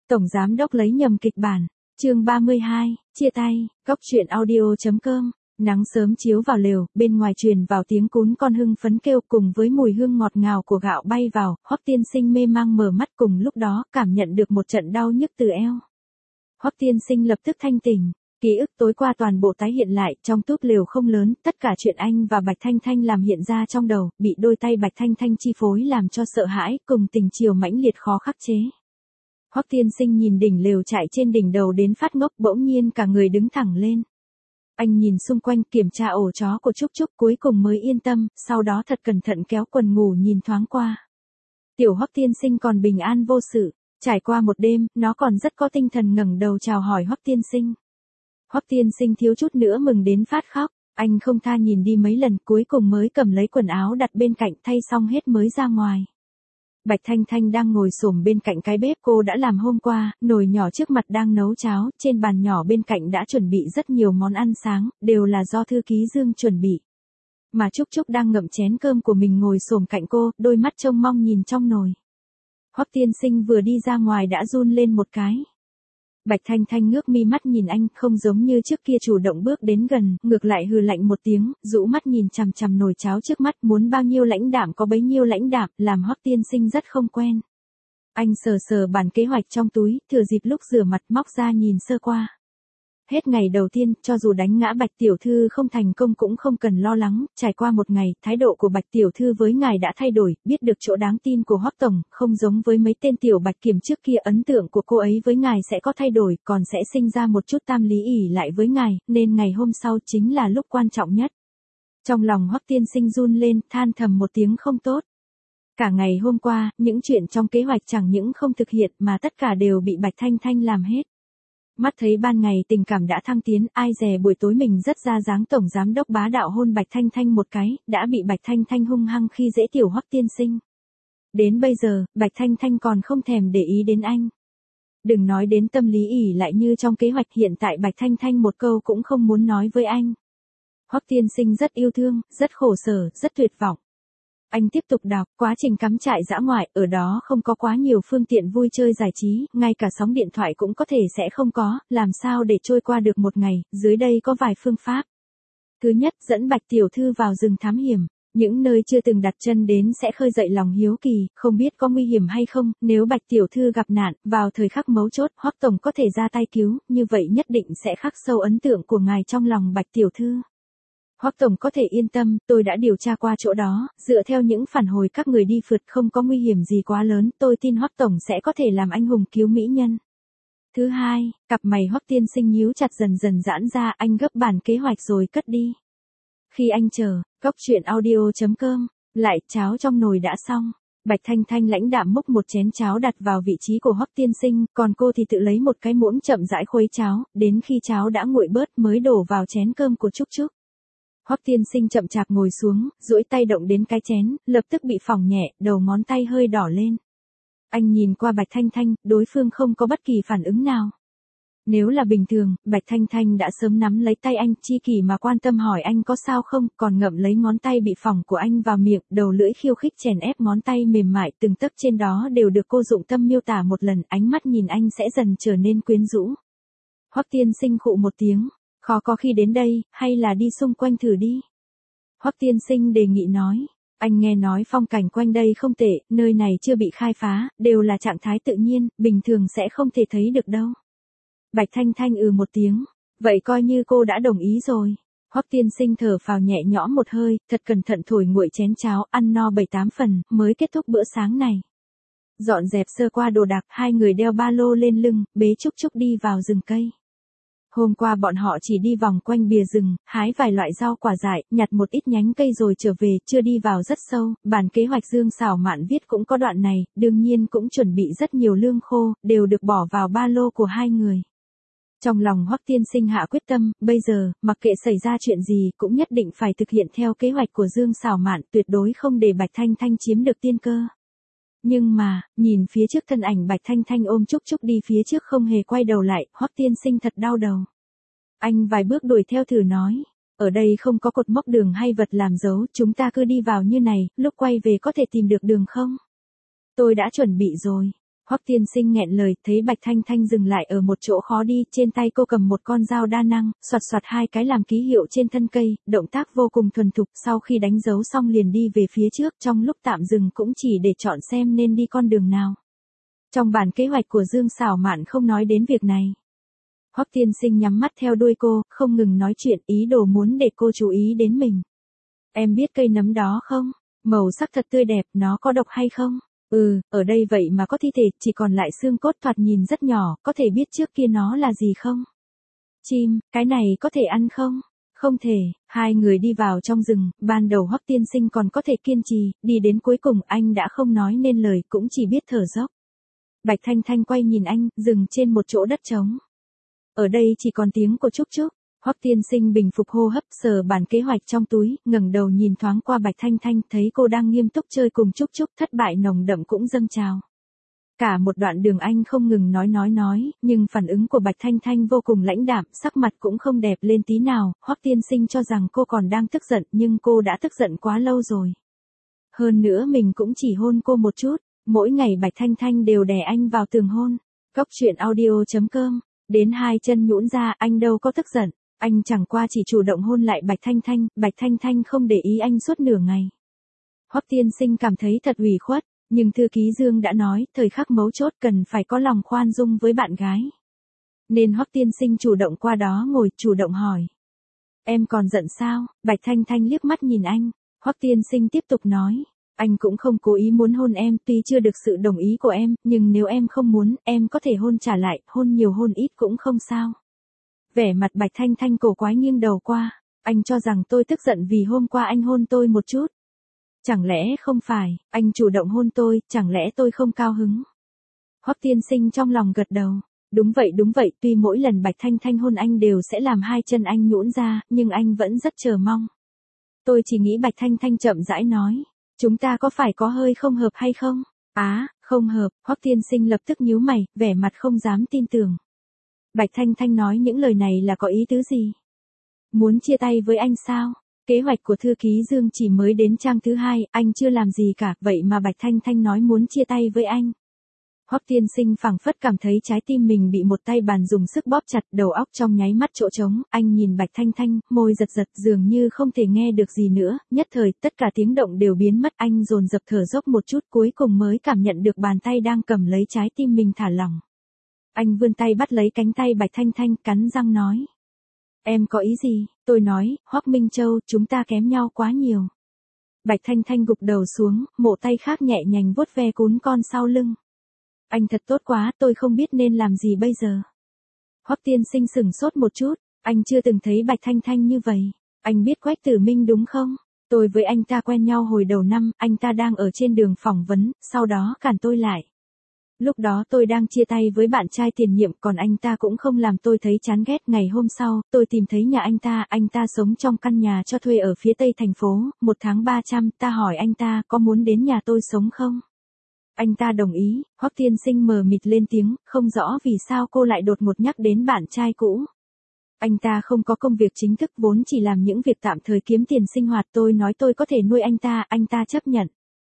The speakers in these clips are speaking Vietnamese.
Tổng giám đốc lấy nhầm kịch bản. Chương 32, chia tay. Cóc truyện audio.com. Nắng sớm chiếu vào lều, bên ngoài truyền vào tiếng cún con hưng phấn kêu cùng với mùi hương ngọt ngào của gạo bay vào. Hoắc Tiên Sinh mê mang mở mắt, cùng lúc đó cảm nhận được một trận đau nhức từ eo. Hoắc Tiên Sinh lập tức thanh tỉnh. Ký ức tối qua toàn bộ tái hiện lại, trong túp lều không lớn, tất cả chuyện anh và Bạch Thanh Thanh làm hiện ra trong đầu, bị đôi tay Bạch Thanh Thanh chi phối làm cho sợ hãi, cùng tình chiều mãnh liệt khó khắc chế. Hoắc Tiên Sinh nhìn đỉnh lều trại trên đỉnh đầu đến phát ngốc, bỗng nhiên cả người đứng thẳng lên. Anh nhìn xung quanh, kiểm tra ổ chó của Trúc Trúc, cuối cùng mới yên tâm, sau đó thật cẩn thận kéo quần ngủ nhìn thoáng qua. Tiểu Hoắc Tiên Sinh còn bình an vô sự, trải qua một đêm, nó còn rất có tinh thần ngẩng đầu chào hỏi Hoắc Tiên Sinh. Hoắc Tiên Sinh thiếu chút nữa mừng đến phát khóc, anh không tha nhìn đi mấy lần, cuối cùng mới cầm lấy quần áo đặt bên cạnh, thay xong hết mới ra ngoài. Bạch Thanh Thanh đang ngồi xổm bên cạnh cái bếp cô đã làm hôm qua, nồi nhỏ trước mặt đang nấu cháo, trên bàn nhỏ bên cạnh đã chuẩn bị rất nhiều món ăn sáng, đều là do thư ký Dương chuẩn bị. Mà Trúc Trúc đang ngậm chén cơm của mình ngồi xổm cạnh cô, đôi mắt trông mong nhìn trong nồi. Hoắc Tiên Sinh vừa đi ra ngoài đã run lên một cái. Bạch Thanh Thanh ngước mi mắt nhìn anh, không giống như trước kia chủ động bước đến gần, ngược lại hừ lạnh một tiếng, rũ mắt nhìn chằm chằm nồi cháo trước mắt, muốn bao nhiêu lãnh đạm có bấy nhiêu lãnh đạm, làm Hoắc Tiên Sinh rất không quen. Anh sờ sờ bản kế hoạch trong túi, thừa dịp lúc rửa mặt móc ra nhìn sơ qua. Hết ngày đầu tiên, cho dù đánh ngã Bạch Tiểu Thư không thành công cũng không cần lo lắng, trải qua một ngày, thái độ của Bạch Tiểu Thư với ngài đã thay đổi, biết được chỗ đáng tin của Hoắc Tổng, không giống với mấy tên tiểu Bạch Kiểm trước kia, ấn tượng của cô ấy với ngài sẽ có thay đổi, còn sẽ sinh ra một chút tam lý ỷ lại với ngài, nên ngày hôm sau chính là lúc quan trọng nhất. Trong lòng Hoắc Tiên Sinh run lên, than thầm một tiếng không tốt. Cả ngày hôm qua, những chuyện trong kế hoạch chẳng những không thực hiện mà tất cả đều bị Bạch Thanh Thanh làm hết. Mắt thấy ban ngày tình cảm đã thăng tiến, ai dè buổi tối mình rất ra dáng tổng giám đốc bá đạo hôn Bạch Thanh Thanh một cái, đã bị Bạch Thanh Thanh hung hăng khi dễ tiểu Hoắc Tiên Sinh. Đến bây giờ, Bạch Thanh Thanh còn không thèm để ý đến anh. Đừng nói đến tâm lý ỷ lại như trong kế hoạch, hiện tại Bạch Thanh Thanh một câu cũng không muốn nói với anh. Hoắc Tiên Sinh rất yêu thương, rất khổ sở, rất tuyệt vọng. Anh tiếp tục đọc, quá trình cắm trại dã ngoại, ở đó không có quá nhiều phương tiện vui chơi giải trí, ngay cả sóng điện thoại cũng có thể sẽ không có, làm sao để trôi qua được một ngày, dưới đây có vài phương pháp. Thứ nhất, dẫn Bạch Tiểu Thư vào rừng thám hiểm, những nơi chưa từng đặt chân đến sẽ khơi dậy lòng hiếu kỳ, không biết có nguy hiểm hay không, nếu Bạch Tiểu Thư gặp nạn, vào thời khắc mấu chốt, Hoắc Tổng có thể ra tay cứu, như vậy nhất định sẽ khắc sâu ấn tượng của ngài trong lòng Bạch Tiểu Thư. Hoắc Tổng có thể yên tâm, tôi đã điều tra qua chỗ đó, dựa theo những phản hồi các người đi phượt không có nguy hiểm gì quá lớn, tôi tin Hoắc Tổng sẽ có thể làm anh hùng cứu mỹ nhân. Thứ hai, cặp mày Hoắc Tiên Sinh nhíu chặt dần dần giãn ra, anh gấp bản kế hoạch rồi cất đi. Khi anh chờ, cóc truyện audio.com, lại cháo trong nồi đã xong. Bạch Thanh Thanh lãnh đạm múc một chén cháo đặt vào vị trí của Hoắc Tiên Sinh, còn cô thì tự lấy một cái muỗng chậm rãi khuấy cháo, đến khi cháo đã nguội bớt mới đổ vào chén cơm của Trúc Trúc. Hoắc Tiên Sinh chậm chạp ngồi xuống, duỗi tay động đến cái chén, lập tức bị phỏng nhẹ, đầu ngón tay hơi đỏ lên. Anh nhìn qua Bạch Thanh Thanh, đối phương không có bất kỳ phản ứng nào. Nếu là bình thường, Bạch Thanh Thanh đã sớm nắm lấy tay anh, chi kỷ mà quan tâm hỏi anh có sao không, còn ngậm lấy ngón tay bị phỏng của anh vào miệng, đầu lưỡi khiêu khích chèn ép ngón tay mềm mại, từng tấc trên đó đều được cô dụng tâm miêu tả một lần, ánh mắt nhìn anh sẽ dần trở nên quyến rũ. Hoắc Tiên Sinh khụ một tiếng. Khó có khi đến đây, hay là đi xung quanh thử đi. Hoắc Tiên Sinh đề nghị nói, anh nghe nói phong cảnh quanh đây không tệ, nơi này chưa bị khai phá, đều là trạng thái tự nhiên, bình thường sẽ không thể thấy được đâu. Bạch Thanh Thanh một tiếng, vậy coi như cô đã đồng ý rồi. Hoắc Tiên Sinh thở phào nhẹ nhõm một hơi, thật cẩn thận thổi nguội chén cháo, ăn no 7-8 phần, mới kết thúc bữa sáng này. Dọn dẹp sơ qua đồ đạc, hai người đeo ba lô lên lưng, bế Trúc Trúc đi vào rừng cây. Hôm qua bọn họ chỉ đi vòng quanh bìa rừng, hái vài loại rau quả dại, nhặt một ít nhánh cây rồi trở về, chưa đi vào rất sâu, bản kế hoạch Dương Sảo Mạn viết cũng có đoạn này, đương nhiên cũng chuẩn bị rất nhiều lương khô, đều được bỏ vào ba lô của hai người. Trong lòng Hoắc Tiên Sinh hạ quyết tâm, bây giờ, mặc kệ xảy ra chuyện gì, cũng nhất định phải thực hiện theo kế hoạch của Dương Sảo Mạn, tuyệt đối không để Bạch Thanh Thanh chiếm được tiên cơ. Nhưng mà, nhìn phía trước thân ảnh Bạch Thanh Thanh ôm Trúc Trúc đi phía trước không hề quay đầu lại, Hoắc Tiên Sinh thật đau đầu. Anh vài bước đuổi theo thử nói, ở đây không có cột mốc đường hay vật làm dấu, chúng ta cứ đi vào như này, lúc quay về có thể tìm được đường không? Tôi đã chuẩn bị rồi. Hoắc Tiên Sinh nghẹn lời, thấy Bạch Thanh Thanh dừng lại ở một chỗ khó đi, trên tay cô cầm một con dao đa năng, xoạt xoạt hai cái làm ký hiệu trên thân cây, động tác vô cùng thuần thục, sau khi đánh dấu xong liền đi về phía trước, trong lúc tạm dừng cũng chỉ để chọn xem nên đi con đường nào. Trong bản kế hoạch của Dương Sảo Mạn không nói đến việc này. Hoắc Tiên Sinh nhắm mắt theo đuôi cô, không ngừng nói chuyện, ý đồ muốn để cô chú ý đến mình. Em biết cây nấm đó không? Màu sắc thật tươi đẹp, nó có độc hay không? Ở đây vậy mà có thi thể, chỉ còn lại xương cốt thoạt nhìn rất nhỏ, có thể biết trước kia nó là gì không? Chim, cái này có thể ăn không? Không thể. Hai người đi vào trong rừng, ban đầu Hoắc Tiên Sinh còn có thể kiên trì, đi đến cuối cùng anh đã không nói nên lời, cũng chỉ biết thở dốc. Bạch Thanh Thanh quay nhìn anh, dừng trên một chỗ đất trống. Ở đây chỉ còn tiếng của Trúc Trúc. Hoắc Tiên Sinh bình phục hô hấp, sờ bản kế hoạch trong túi, ngẩng đầu nhìn thoáng qua Bạch Thanh Thanh, thấy cô đang nghiêm túc chơi cùng Trúc Trúc, thất bại nồng đậm cũng dâng trào. Cả một đoạn đường anh không ngừng nói, nhưng phản ứng của Bạch Thanh Thanh vô cùng lãnh đạm, sắc mặt cũng không đẹp lên tí nào. Hoắc Tiên Sinh cho rằng cô còn đang tức giận, nhưng cô đã tức giận quá lâu rồi. Hơn nữa mình cũng chỉ hôn cô một chút, mỗi ngày Bạch Thanh Thanh đều đè anh vào tường hôn. Cóc truyện audio.com, đến hai chân nhũn ra, anh đâu có tức giận. Anh chẳng qua chỉ chủ động hôn lại Bạch Thanh Thanh không để ý anh suốt nửa ngày. Hoắc Tiên Sinh cảm thấy thật ủy khuất, nhưng thư ký Dương đã nói, thời khắc mấu chốt cần phải có lòng khoan dung với bạn gái. Nên Hoắc Tiên Sinh chủ động qua đó ngồi, chủ động hỏi. Em còn giận sao? Bạch Thanh Thanh liếc mắt nhìn anh. Hoắc Tiên Sinh tiếp tục nói. Anh cũng không cố ý muốn hôn em, tuy chưa được sự đồng ý của em, nhưng nếu em không muốn, em có thể hôn trả lại, hôn nhiều hôn ít cũng không sao. Vẻ mặt Bạch Thanh Thanh cổ quái nghiêng đầu qua. Anh cho rằng tôi tức giận vì hôm qua anh hôn tôi một chút. Chẳng lẽ không phải, anh chủ động hôn tôi, chẳng lẽ tôi không cao hứng? Hoắc Tiên Sinh trong lòng gật đầu. Đúng vậy, tuy mỗi lần Bạch Thanh Thanh hôn anh đều sẽ làm hai chân anh nhũn ra, nhưng anh vẫn rất chờ mong. Tôi chỉ nghĩ Bạch Thanh Thanh chậm rãi nói. Chúng ta có phải có hơi không hợp hay không? Không hợp. Hoắc Tiên Sinh lập tức nhíu mày, vẻ mặt không dám tin tưởng. Bạch Thanh Thanh nói những lời này là có ý tứ gì? Muốn chia tay với anh sao? Kế hoạch của thư ký Dương chỉ mới đến trang thứ 2, anh chưa làm gì cả, vậy mà Bạch Thanh Thanh nói muốn chia tay với anh. Hoắc Tiên Sinh phảng phất cảm thấy trái tim mình bị một tay bàn dùng sức bóp chặt, đầu óc trong nháy mắt chỗ trống, anh nhìn Bạch Thanh Thanh, môi giật giật, dường như không thể nghe được gì nữa, nhất thời tất cả tiếng động đều biến mất, anh dồn dập thở dốc một chút, cuối cùng mới cảm nhận được bàn tay đang cầm lấy trái tim mình thả lỏng. Anh vươn tay bắt lấy cánh tay Bạch Thanh Thanh, cắn răng nói. Em có ý gì? Tôi nói, Hoắc Minh Châu, chúng ta kém nhau quá nhiều. Bạch Thanh Thanh gục đầu xuống, một tay khác nhẹ nhàng vuốt ve cún con sau lưng. Anh thật tốt quá, tôi không biết nên làm gì bây giờ. Hoắc Tiên Sinh sửng sốt một chút, anh chưa từng thấy Bạch Thanh Thanh như vậy. Anh biết Quách Tử Minh đúng không? Tôi với anh ta quen nhau hồi đầu năm, anh ta đang ở trên đường phỏng vấn, sau đó cản tôi lại. Lúc đó tôi đang chia tay với bạn trai tiền nhiệm, còn anh ta cũng không làm tôi thấy chán ghét. Ngày hôm sau, tôi tìm thấy nhà anh ta sống trong căn nhà cho thuê ở phía tây thành phố, 1 tháng 300, ta hỏi anh ta có muốn đến nhà tôi sống không? Anh ta đồng ý. Hoắc Tiên Sinh mờ mịt lên tiếng, không rõ vì sao cô lại đột ngột nhắc đến bạn trai cũ. Anh ta không có công việc chính thức, vốn chỉ làm những việc tạm thời kiếm tiền sinh hoạt, tôi nói tôi có thể nuôi anh ta chấp nhận.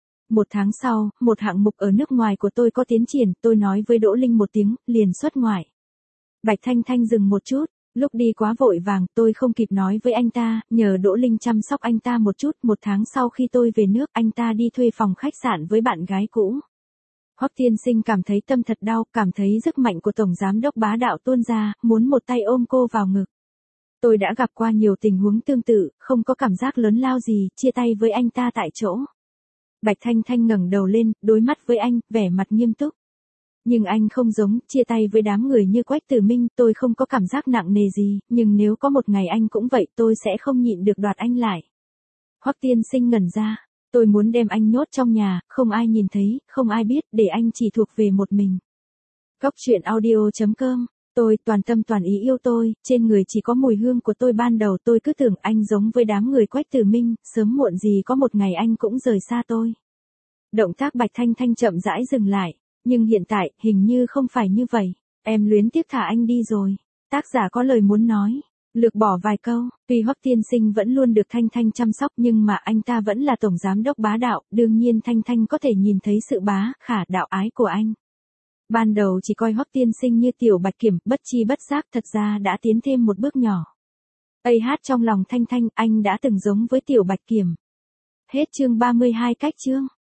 1 tháng sau, một hạng mục ở nước ngoài của tôi có tiến triển, tôi nói với Đỗ Linh một tiếng, liền xuất ngoại. Bạch Thanh Thanh dừng một chút, lúc đi quá vội vàng, tôi không kịp nói với anh ta, nhờ Đỗ Linh chăm sóc anh ta một chút. 1 tháng sau khi tôi về nước, anh ta đi thuê phòng khách sạn với bạn gái cũ. Hoắc Tiên Sinh cảm thấy tâm thật đau, cảm thấy sức mạnh của Tổng Giám đốc bá đạo tuôn ra, muốn một tay ôm cô vào ngực. Tôi đã gặp qua nhiều tình huống tương tự, không có cảm giác lớn lao gì, chia tay với anh ta tại chỗ. Bạch Thanh Thanh ngẩng đầu lên, đối mắt với anh, vẻ mặt nghiêm túc. Nhưng anh không giống, chia tay với đám người như Quách Tử Minh, tôi không có cảm giác nặng nề gì, nhưng nếu có một ngày anh cũng vậy, tôi sẽ không nhịn được đoạt anh lại. Hoắc Tiên Sinh ngẩn ra, tôi muốn đem anh nhốt trong nhà, không ai nhìn thấy, không ai biết, để anh chỉ thuộc về một mình. Cóc truyện audio.com, tôi toàn tâm toàn ý yêu tôi, trên người chỉ có mùi hương của tôi. Ban đầu tôi cứ tưởng anh giống với đám người Quách Tử Minh, sớm muộn gì có một ngày anh cũng rời xa tôi. Động tác Bạch Thanh Thanh chậm rãi dừng lại, nhưng hiện tại, hình như không phải như vậy. Em luyến tiếc thả anh đi rồi. Tác giả có lời muốn nói, lược bỏ vài câu. Tuy Hoắc Tiên Sinh vẫn luôn được Thanh Thanh chăm sóc, nhưng mà anh ta vẫn là Tổng Giám đốc bá đạo, đương nhiên Thanh Thanh có thể nhìn thấy sự bá khả đạo ái của anh. Ban đầu chỉ coi Hoắc tiên sinh như tiểu bạch kiểm, bất chi bất giác thật ra đã tiến thêm một bước nhỏ. Ây hát trong lòng Thanh Thanh, anh đã từng giống với tiểu bạch kiểm. Hết chương 32 cách chương.